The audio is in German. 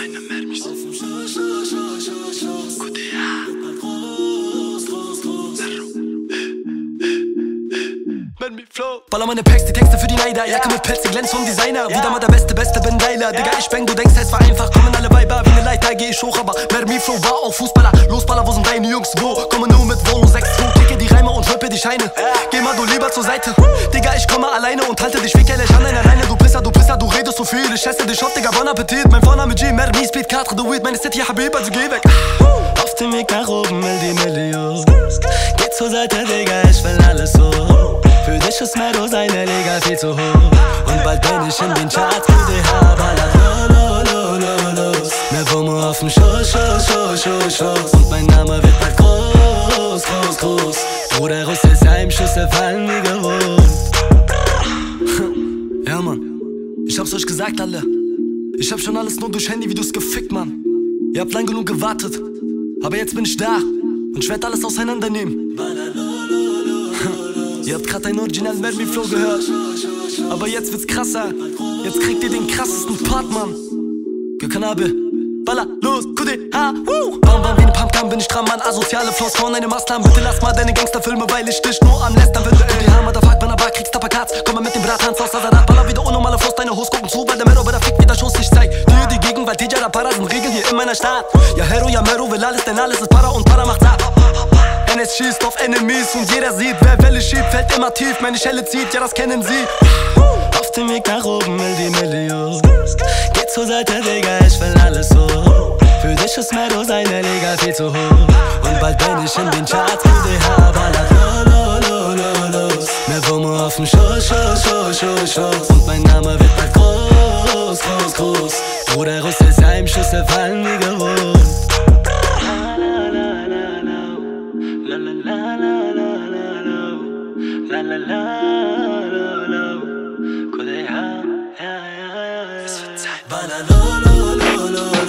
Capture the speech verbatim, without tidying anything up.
meine Mermis. Baller meine Packs, die Texte für die Neider. Jacke mit Pelz, die glänzt vom Designer. Wieder mal der Beste, Beste, bin geiler. Digga, ich bang, du denkst, es war einfach. Kommen alle Weiber, wie ne Leiter, geh ich hoch. Aber Mermi Flow war auch Fußballer. Los, Baller, wo sind deine Jungs? Wo? Komme nur mit Wohnung sechs zwei. Klicke die Reime und rippe die Scheine. Geh mal du lieber zur Seite. Digga, ich komme alleine und halte dich wickerlich an einer Leine. Du Pisser, du Pisser, du redest so viel. Ich esse dich auf, Digga, bon Appetit. Mein Vorname G, Mermi, Speed, Quatre, du Weed. Meine City, Habib, also geh weg. Auf dem Weg nach oben, will die Million. Geh zur Seite, Digga, ich will alles so. Für dich ist Mero seine Liga viel zu hoch. Und bald bin ich in den Charts, Q D H ballert lo, lo, lo, lo, los. Mehr Womo auf dem Schoß, Schoß, Schoß, Schoß, Schoß. Und mein Name wird bald groß, groß, groß. Bruder Russ ist Heimschüsse fallen wie gewohnt. Ja, Mann, ich hab's euch gesagt, alle. Ich hab schon alles nur durch Handyvideos gefickt, Mann. Ihr habt lang genug gewartet, aber jetzt bin ich da und ich werd alles auseinandernehmen. Ihr habt grad einen originalen Mermi Flow gehört, aber jetzt wird's krasser. Jetzt kriegt ihr den krassesten Part, Mann. Gökanabe, Baller, los, Q D H, woo! Bam, bam, wie ne Pumpgun bin ich dran, Mann. Asoziale Flows von einem Maslam. Bitte lass mal deine Gangsterfilme, weil ich dich nur am Lästern will. Q D H, Motherfuck, wenn er war, kriegst Tapakats. Komm mal mit dem Brathans aus Azadat. Baller wieder unnormale Flows, deine Hose gucken zu, weil der Mero bei der Fick wieder Schuss. Ich zeig dir die Gegend, weil Tijara Para sind Regeln hier in meiner Stadt. Ja, Hero, ja, Mero will alles, denn alles ist Para und Para macht ab. N S schießt auf Enemies und jeder sieht, wer Welle schiebt, fällt immer tief, meine Schelle zieht, ja das kennen sie. Auf dem Weg nach oben will die Million. Geh zur Seite, Digga, ich will alles so. Für dich ist Mero seine Liga viel zu hoch. Und bald bin ich in den Charts, Q D H ballert lo, lo, lo, lo, los. Mehr Womo auf dem Schoß, Schoß, Schoß, Schoß, Schoß. Und mein Name wird bald groß, groß, groß. Bruder Russ ist Heimschüsse fallen wie gewohnt. La la la la la la la la la la Q D H, ja, ja, ja, ja. Es wird Zeit. Baller, lo, lo, lo, lo.